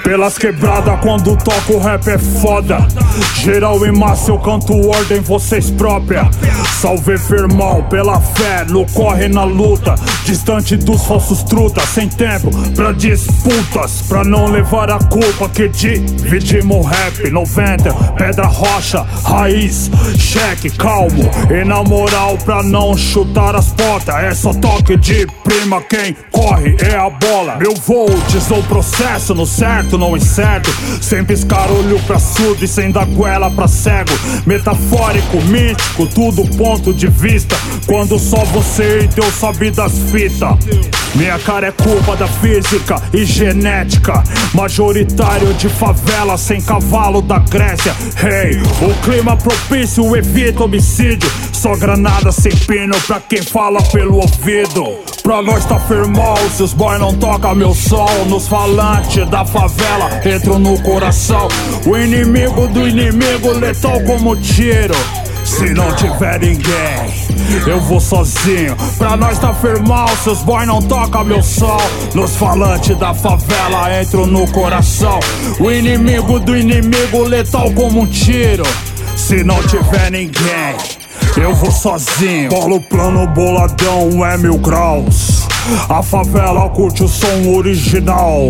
Pelas quebradas quando toco rap é foda. Geral em massa eu canto ordem, vocês própria. Salve firmão, pela fé, no corre na luta. Distante dos falsos trutas, sem tempo pra disputas. Pra não levar a culpa que dividimos rap 90, pedra, rocha, raiz, cheque, calmo. E na moral pra não chutar as portas, é só toque de prima, quem corre é a bola. Mil volts ou processo no certo, não incerto. Sem piscar olho pra surdo e sem dar goela pra cego. Metafórico, mítico, tudo ponto de vista. Quando só você e Deus sabe das fitas. Minha cara é culpa da física e genética. Majoritário de favela sem cavalo da Grécia. Hey, o clima propício evita homicídio. Só granada sem pino pra quem fala pelo ouvido. Pra nós tá firmão, se os boy não toca meu som. Nos falantes da favela, entro no coração. O inimigo do inimigo, letal como tiro. Se não tiver ninguém, eu vou sozinho. Pra nós tá firmão, se os boy não toca meu som. Nos falantes da favela, entro no coração. O inimigo do inimigo, letal como um tiro. Se não tiver ninguém, eu vou sozinho. Bolo plano, boladão, é 1000 graus. A favela curte o som original.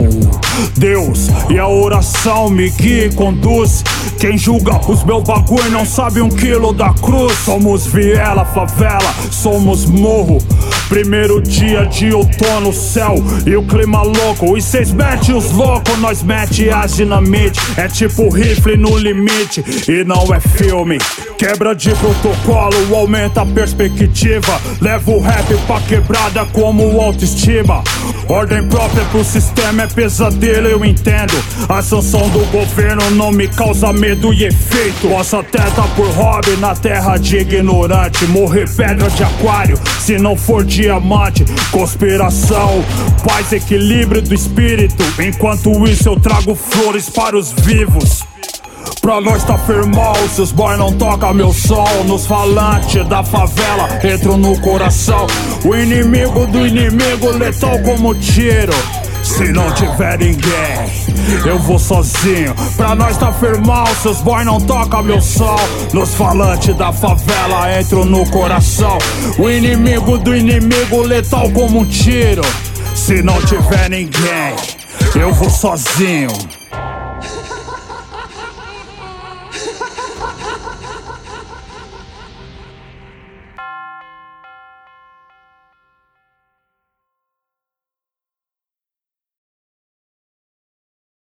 Deus e a oração me guia e conduz. Quem julga os meus bagulho não sabe 1 quilo da cruz. Somos viela, favela, somos morro. Primeiro dia de outono, céu e o clima louco. E cês mete os loucos, nós mete as dinamite. É tipo rifle no limite e não é filme. Quebra de protocolo, aumenta a perspectiva. Leva o rap pra quebrada como autoestima. Ordem própria pro sistema é pesadelo, eu entendo. A sanção do governo não me causa medo e efeito. Posso até tá por hobby na terra de ignorante. Morrer pedra de aquário, se não for diamante. Conspiração, paz, equilíbrio do espírito. Enquanto isso eu trago flores para os vivos. Pra nós tá firmão, se os boy não toca meu som. Nos falantes da favela, entro no coração. O inimigo do inimigo, letal como tiro. Se não tiver ninguém, eu vou sozinho. Pra nós tá firmão, se os boy não toca meu som. Nos falantes da favela, entro no coração. O inimigo do inimigo, letal como um tiro. Se não tiver ninguém, eu vou sozinho.